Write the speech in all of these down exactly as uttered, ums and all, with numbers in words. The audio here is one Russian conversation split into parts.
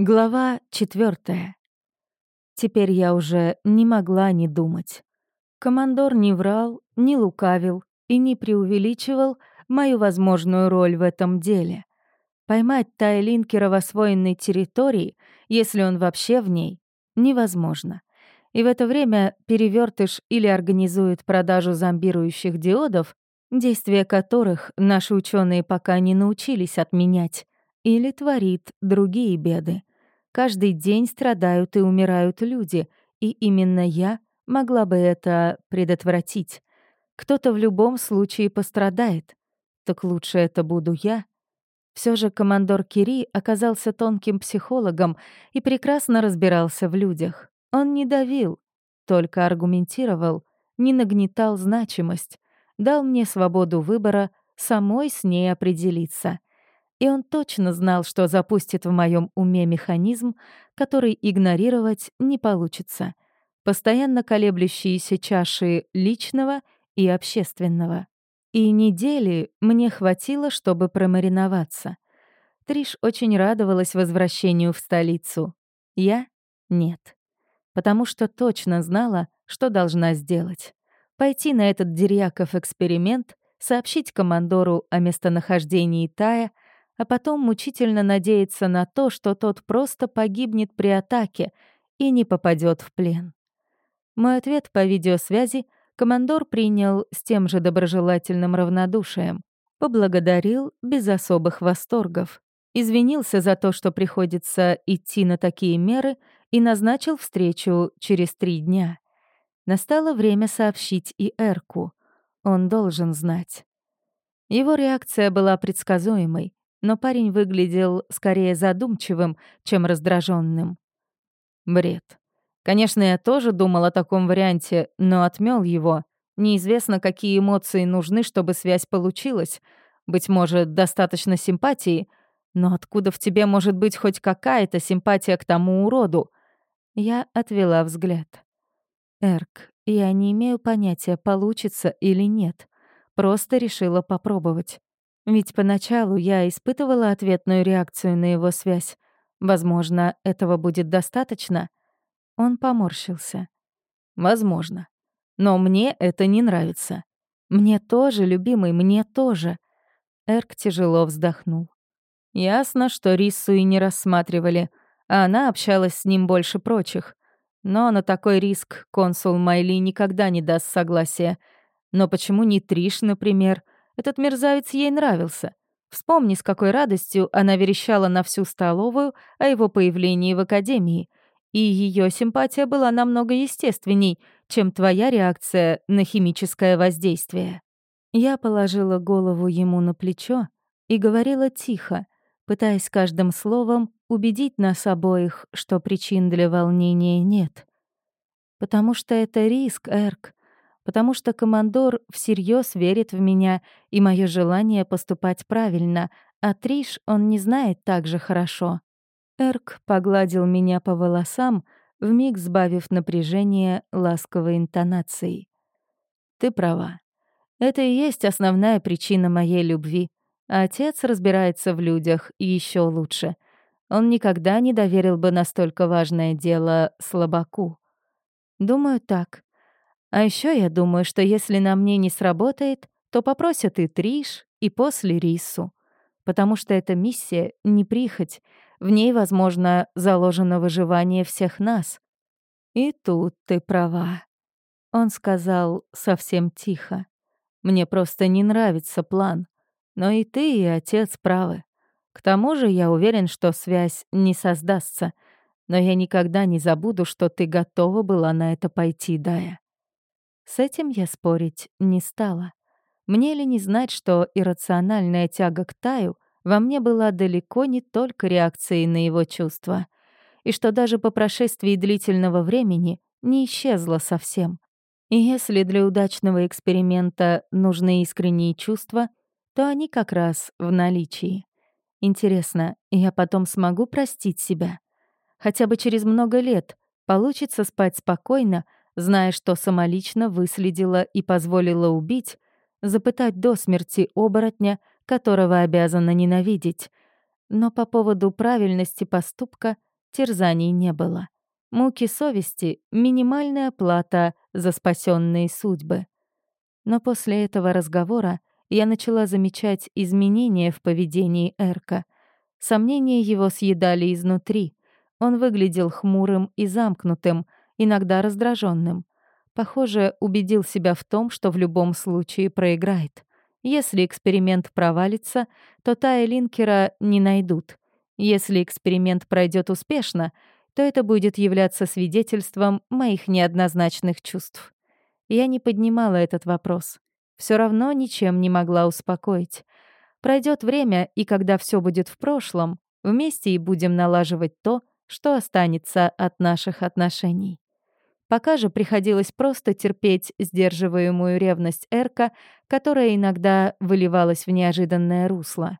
Глава четвертая. Теперь я уже не могла не думать. Командор не врал, не лукавил и не преувеличивал мою возможную роль в этом деле. Поймать Тая Линкера в освоенной территории, если он вообще в ней, невозможно. И в это время перевертыш или организует продажу зомбирующих диодов, действия которых наши ученые пока не научились отменять, или творит другие беды. Каждый день страдают и умирают люди, и именно я могла бы это предотвратить. Кто-то в любом случае пострадает. Так лучше это буду я. Все же командор Кири оказался тонким психологом и прекрасно разбирался в людях. Он не давил, только аргументировал, не нагнетал значимость, дал мне свободу выбора самой с ней определиться. И он точно знал, что запустит в моем уме механизм, который игнорировать не получится. Постоянно колеблющиеся чаши личного и общественного. И недели мне хватило, чтобы промариноваться. Триш очень радовалась возвращению в столицу. Я — нет. Потому что точно знала, что должна сделать. Пойти на этот Дерьяков эксперимент, сообщить командору о местонахождении Тая, а потом мучительно надеяться на то, что тот просто погибнет при атаке и не попадет в плен. Мой ответ по видеосвязи командор принял с тем же доброжелательным равнодушием, поблагодарил без особых восторгов, извинился за то, что приходится идти на такие меры, и назначил встречу через три дня. Настало время сообщить и Эрку. Он должен знать. Его реакция была предсказуемой, но парень выглядел скорее задумчивым, чем раздраженным. Бред. Конечно, я тоже думал о таком варианте, но отмёл его. Неизвестно, какие эмоции нужны, чтобы связь получилась. Быть может, достаточно симпатии, но откуда в тебе может быть хоть какая-то симпатия к тому уроду? Я отвела взгляд. Эрк, я не имею понятия, получится или нет. Просто решила попробовать. Ведь поначалу я испытывала ответную реакцию на его связь. Возможно, этого будет достаточно. Он поморщился. Возможно. Но мне это не нравится. Мне тоже, любимый, мне тоже. Эрк тяжело вздохнул. Ясно, что Риссу и не рассматривали, а она общалась с ним больше прочих. Но на такой риск консул Майли никогда не даст согласия. Но почему не Триш, например? Этот мерзавец ей нравился. Вспомни, с какой радостью она верещала на всю столовую о его появлении в академии. И ее симпатия была намного естественней, чем твоя реакция на химическое воздействие. Я положила голову ему на плечо и говорила тихо, пытаясь каждым словом убедить нас обоих, что причин для волнения нет. Потому что это риск, Эрк. Потому что командор всерьез верит в меня и мое желание поступать правильно, а Триш он не знает так же хорошо. Эрк погладил меня по волосам, вмиг сбавив напряжение ласковой интонацией. «Ты права. Это и есть основная причина моей любви. А отец разбирается в людях еще лучше. Он никогда не доверил бы настолько важное дело слабаку. Думаю, так. А еще я думаю, что если на мне не сработает, то попросят и Триш, и после Рису. Потому что эта миссия — не прихоть. В ней, возможно, заложено выживание всех нас. И тут ты права. Он сказал совсем тихо. Мне просто не нравится план. Но и ты, и отец правы. К тому же я уверен, что связь не создастся. Но я никогда не забуду, что ты готова была на это пойти, Дая. С этим я спорить не стала. Мне ли не знать, что иррациональная тяга к Таю во мне была далеко не только реакцией на его чувства, и что даже по прошествии длительного времени не исчезла совсем. И если для удачного эксперимента нужны искренние чувства, то они как раз в наличии. Интересно, я потом смогу простить себя? Хотя бы через много лет получится спать спокойно, зная, что самолично выследила и позволила убить, запытать до смерти оборотня, которого обязана ненавидеть. Но по поводу правильности поступка терзаний не было. Муки совести — минимальная плата за спасенные судьбы. Но после этого разговора я начала замечать изменения в поведении Эрка. Сомнения его съедали изнутри. Он выглядел хмурым и замкнутым, иногда раздраженным. Похоже, убедил себя в том, что в любом случае проиграет. Если эксперимент провалится, то Тая Линкера не найдут. Если эксперимент пройдет успешно, то это будет являться свидетельством моих неоднозначных чувств. Я не поднимала этот вопрос. Все равно ничем не могла успокоить. Пройдет время, и когда все будет в прошлом, вместе и будем налаживать то, что останется от наших отношений. Пока же приходилось просто терпеть сдерживаемую ревность Эрка, которая иногда выливалась в неожиданное русло.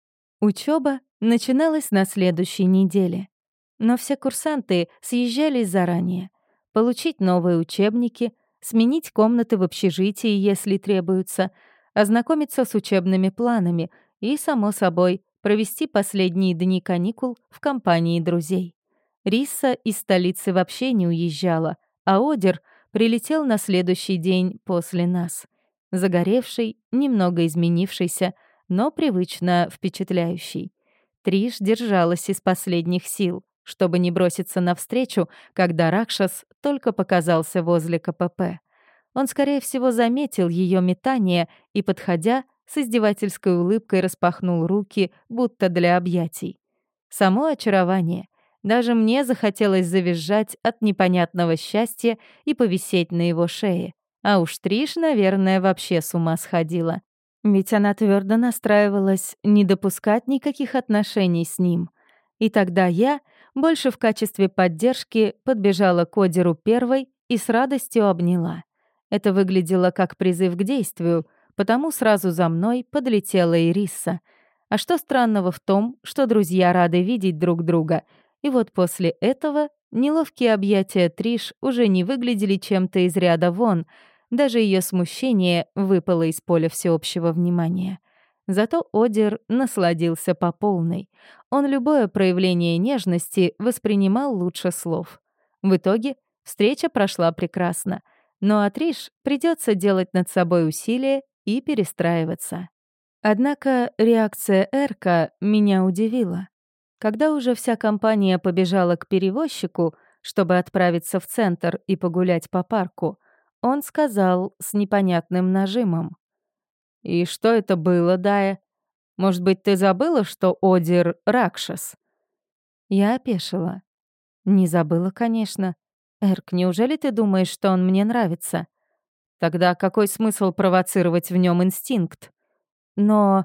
Учеба начиналась на следующей неделе. Но все курсанты съезжались заранее. Получить новые учебники, сменить комнаты в общежитии, если требуется, ознакомиться с учебными планами и, само собой, провести последние дни каникул в компании друзей. Рисса из столицы вообще не уезжала, а Одер прилетел на следующий день после нас. Загоревший, немного изменившийся, но привычно впечатляющий. Триш держалась из последних сил, чтобы не броситься навстречу, когда Ракшас только показался возле КПП. Он, скорее всего, заметил ее метание и, подходя, с издевательской улыбкой распахнул руки, будто для объятий. Само очарование. Даже мне захотелось завизжать от непонятного счастья и повисеть на его шее. А уж Триш, наверное, вообще с ума сходила. Ведь она твердо настраивалась не допускать никаких отношений с ним. И тогда я, больше в качестве поддержки, подбежала к Одеру первой и с радостью обняла. Это выглядело как призыв к действию, потому сразу за мной подлетела Ириса. А что странного в том, что друзья рады видеть друг друга? И вот после этого неловкие объятия Триш уже не выглядели чем-то из ряда вон, даже ее смущение выпало из поля всеобщего внимания. Зато Одер насладился по полной. Он любое проявление нежности воспринимал лучше слов. В итоге встреча прошла прекрасно, но от Триш придется делать над собой усилия и перестраиваться. Однако реакция Эрка меня удивила. Когда уже вся компания побежала к перевозчику, чтобы отправиться в центр и погулять по парку, он сказал с непонятным нажимом: «И что это было, Дая? Может быть, ты забыла, что Одер — Ракшас?» Я опешила. «Не забыла, конечно. Эрк, неужели ты думаешь, что он мне нравится? Тогда какой смысл провоцировать в нем инстинкт? Но...»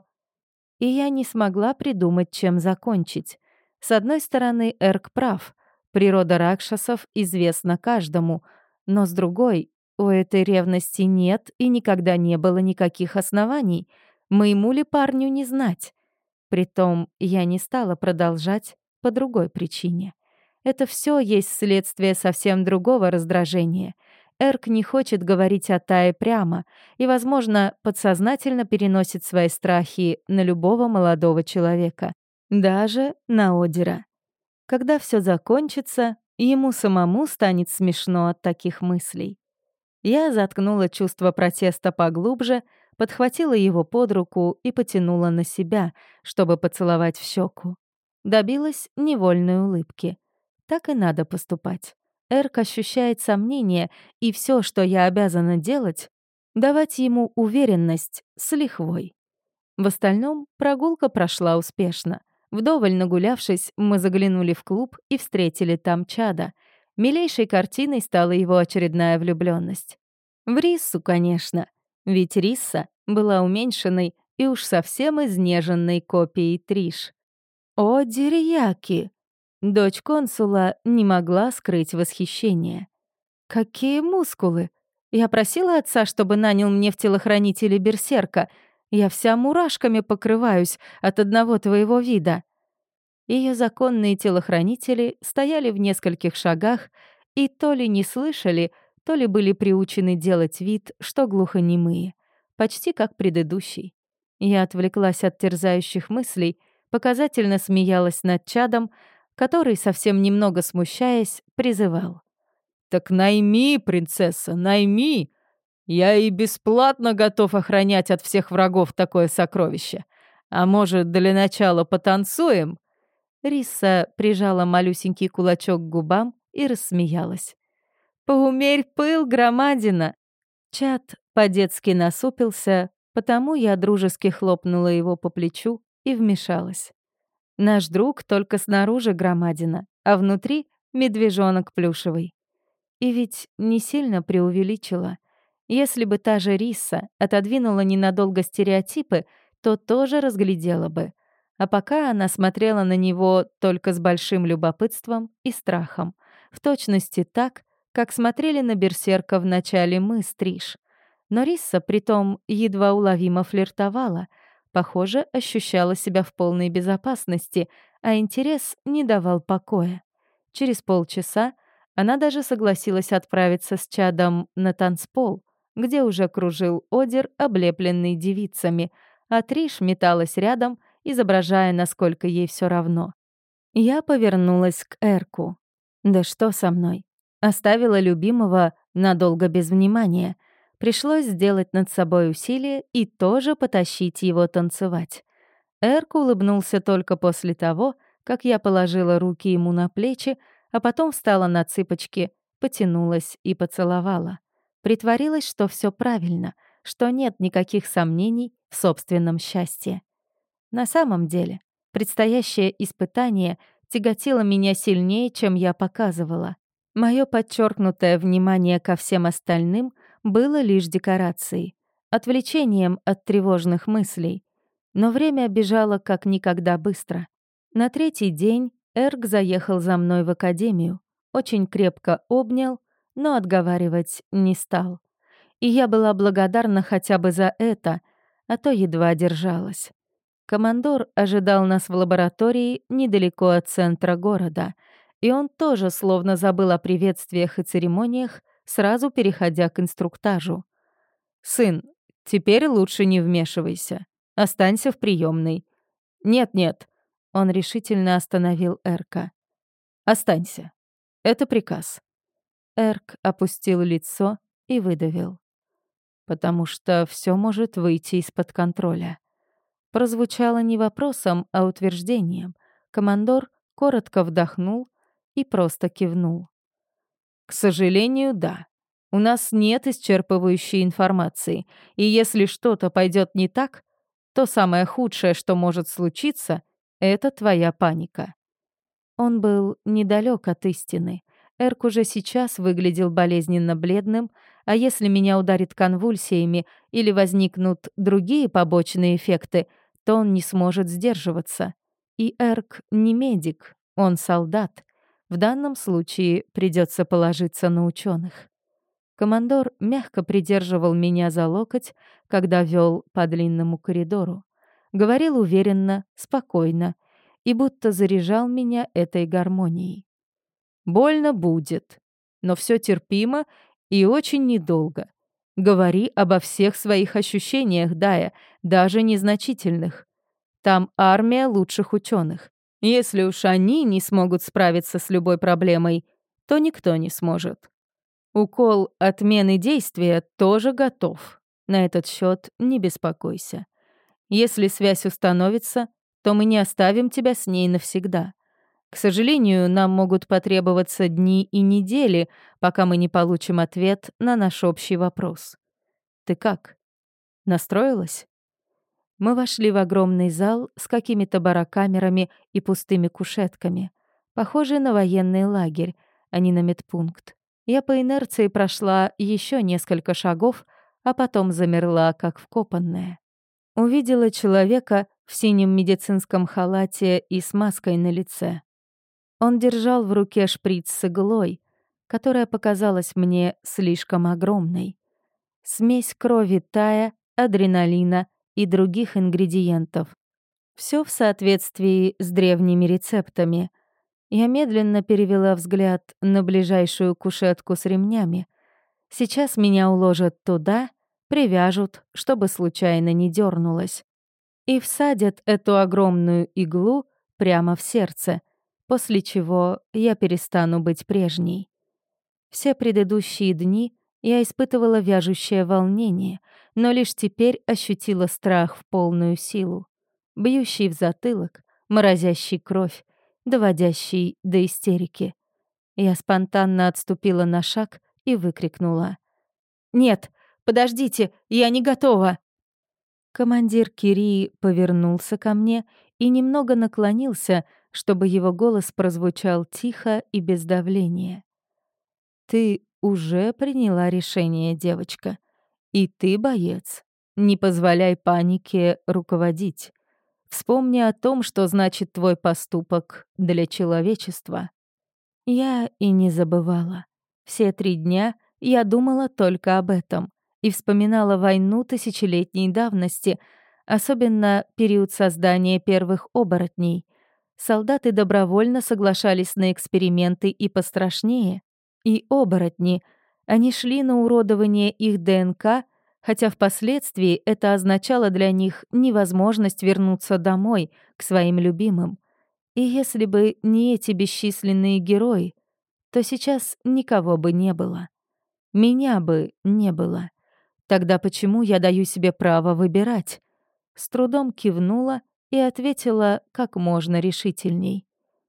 И я не смогла придумать, чем закончить. С одной стороны, Эрк прав. Природа ракшасов известна каждому. Но с другой, у этой ревности нет и никогда не было никаких оснований. Моему ли парню не знать? Притом я не стала продолжать по другой причине. Это все есть следствие совсем другого раздражения. Эрк не хочет говорить о Тае прямо и, возможно, подсознательно переносит свои страхи на любого молодого человека, даже на Одера. Когда все закончится, ему самому станет смешно от таких мыслей. Я заткнула чувство протеста поглубже, подхватила его под руку и потянула на себя, чтобы поцеловать в щеку. Добилась невольной улыбки. Так и надо поступать. Эрк ощущает сомнение, и все, что я обязана делать, давать ему уверенность с лихвой. В остальном прогулка прошла успешно. Вдоволь нагулявшись, мы заглянули в клуб и встретили там Чада. Милейшей картиной стала его очередная влюбленность. В Риссу, конечно, ведь Рисса была уменьшенной и уж совсем изнеженной копией Триш. О, Дерьяки! Дочь консула не могла скрыть восхищение. «Какие мускулы! Я просила отца, чтобы нанял мне в телохранителе берсерка. Я вся мурашками покрываюсь от одного твоего вида». Ее законные телохранители стояли в нескольких шагах и то ли не слышали, то ли были приучены делать вид, что глухонемые, почти как предыдущий. Я отвлеклась от терзающих мыслей, показательно смеялась над Чадом, который, совсем немного смущаясь, призывал. «Так найми, принцесса, найми! Я и бесплатно готов охранять от всех врагов такое сокровище. А может, для начала потанцуем?» Риса прижала малюсенький кулачок к губам и рассмеялась. «Поумерь пыл, громадина!» Чат по-детски насупился, потому я дружески хлопнула его по плечу и вмешалась. Наш друг только снаружи громадина, а внутри — медвежонок плюшевый. И ведь не сильно преувеличила. Если бы та же Риса отодвинула ненадолго стереотипы, то тоже разглядела бы. А пока она смотрела на него только с большим любопытством и страхом. В точности так, как смотрели на берсерка в начале мы с Триш. Но Риса притом едва уловимо флиртовала. Похоже, ощущала себя в полной безопасности, а интерес не давал покоя. Через полчаса она даже согласилась отправиться с чадом на танцпол, где уже кружил Одер, облепленный девицами, а Триш металась рядом, изображая, насколько ей все равно. Я повернулась к Эрку. Да что со мной? Оставила любимого надолго без внимания. Пришлось сделать над собой усилие и тоже потащить его танцевать. Эрк улыбнулся только после того, как я положила руки ему на плечи, а потом встала на цыпочки, потянулась и поцеловала. Притворилась, что все правильно, что нет никаких сомнений в собственном счастье. На самом деле, предстоящее испытание тяготило меня сильнее, чем я показывала. Мое подчеркнутое внимание ко всем остальным было лишь декорацией, отвлечением от тревожных мыслей. Но время бежало как никогда быстро. На третий день Эрк заехал за мной в академию, очень крепко обнял, но отговаривать не стал. И я была благодарна хотя бы за это, а то едва держалась. Командор ожидал нас в лаборатории недалеко от центра города, и он тоже словно забыл о приветствиях и церемониях, сразу переходя к инструктажу. «Сын, теперь лучше не вмешивайся. Останься в приемной. Нет-нет», — он решительно остановил Эрка. «Останься. Это приказ». Эрк опустил лицо и выдавил. «Потому что все может выйти из-под контроля». Прозвучало не вопросом, а утверждением. Командор коротко вдохнул и просто кивнул. «К сожалению, да. У нас нет исчерпывающей информации, и если что-то пойдет не так, то самое худшее, что может случиться, это твоя паника». Он был недалек от истины. Эрк уже сейчас выглядел болезненно бледным, а если меня ударит конвульсиями или возникнут другие побочные эффекты, то он не сможет сдерживаться. И Эрк не медик, он солдат. В данном случае придется положиться на ученых. Командор мягко придерживал меня за локоть, когда вел по длинному коридору. Говорил уверенно, спокойно и будто заряжал меня этой гармонией. «Больно будет, но все терпимо и очень недолго. Говори обо всех своих ощущениях, Дая, даже незначительных. Там армия лучших ученых. Если уж они не смогут справиться с любой проблемой, то никто не сможет. Укол отмены действия тоже готов. На этот счет не беспокойся. Если связь установится, то мы не оставим тебя с ней навсегда. К сожалению, нам могут потребоваться дни и недели, пока мы не получим ответ на наш общий вопрос. Ты как? Настроилась?» Мы вошли в огромный зал с какими-то барокамерами и пустыми кушетками, похожий на военный лагерь, а не на медпункт. Я по инерции прошла еще несколько шагов, а потом замерла, как вкопанная. Увидела человека в синем медицинском халате и с маской на лице. Он держал в руке шприц с иглой, которая показалась мне слишком огромной. Смесь крови Тая, адреналина и других ингредиентов. Все в соответствии с древними рецептами. Я медленно перевела взгляд на ближайшую кушетку с ремнями. Сейчас меня уложат туда, привяжут, чтобы случайно не дернулась, и всадят эту огромную иглу прямо в сердце, после чего я перестану быть прежней. Все предыдущие дни я испытывала вяжущее волнение, но лишь теперь ощутила страх в полную силу, бьющий в затылок, морозящий кровь, доводящий до истерики. Я спонтанно отступила на шаг и выкрикнула: «Нет, подождите, я не готова!» Командир Кирии повернулся ко мне и немного наклонился, чтобы его голос прозвучал тихо и без давления. «Ты уже приняла решение, девочка. И ты боец. Не позволяй панике руководить. Вспомни о том, что значит твой поступок для человечества». Я и не забывала. Все три дня я думала только об этом и вспоминала войну тысячелетней давности, особенно период создания первых оборотней. Солдаты добровольно соглашались на эксперименты и пострашнее. И оборотни, они шли на уродование их ДНК, хотя впоследствии это означало для них невозможность вернуться домой, к своим любимым. И если бы не эти бесчисленные герои, то сейчас никого бы не было. Меня бы не было. Тогда почему я даю себе право выбирать? С трудом кивнула и ответила как можно решительней.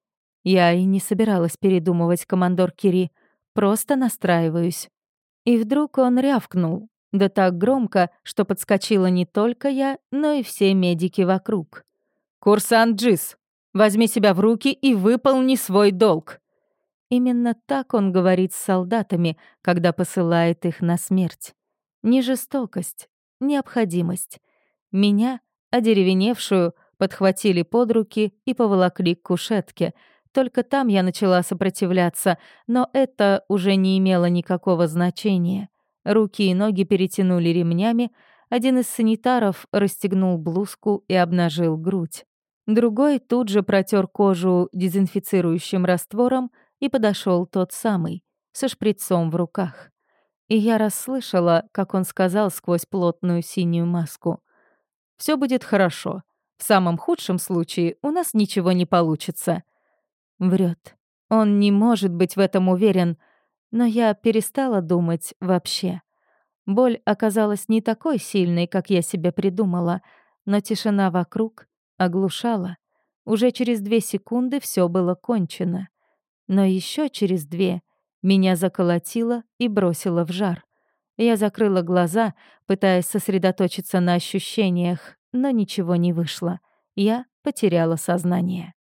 Я и не собиралась передумывать, командор Кири, просто настраиваюсь. И вдруг он рявкнул, да так громко, что подскочила не только я, но и все медики вокруг. «Курсант Джис, возьми себя в руки и выполни свой долг!» Именно так он говорит с солдатами, когда посылает их на смерть. Не жестокость, необходимость. Меня, одеревеневшую, подхватили под руки и поволокли к кушетке. Только там я начала сопротивляться, но это уже не имело никакого значения. Руки и ноги перетянули ремнями, один из санитаров расстегнул блузку и обнажил грудь. Другой тут же протер кожу дезинфицирующим раствором, и подошел тот самый, со шприцом в руках. И я расслышала, как он сказал сквозь плотную синюю маску: «Все будет хорошо. В самом худшем случае у нас ничего не получится». Врет. Он не может быть в этом уверен, но я перестала думать вообще. Боль оказалась не такой сильной, как я себе придумала, но тишина вокруг оглушала. Уже через две секунды все было кончено. Но еще через две меня заколотило и бросило в жар. Я закрыла глаза, пытаясь сосредоточиться на ощущениях, но ничего не вышло. Я потеряла сознание.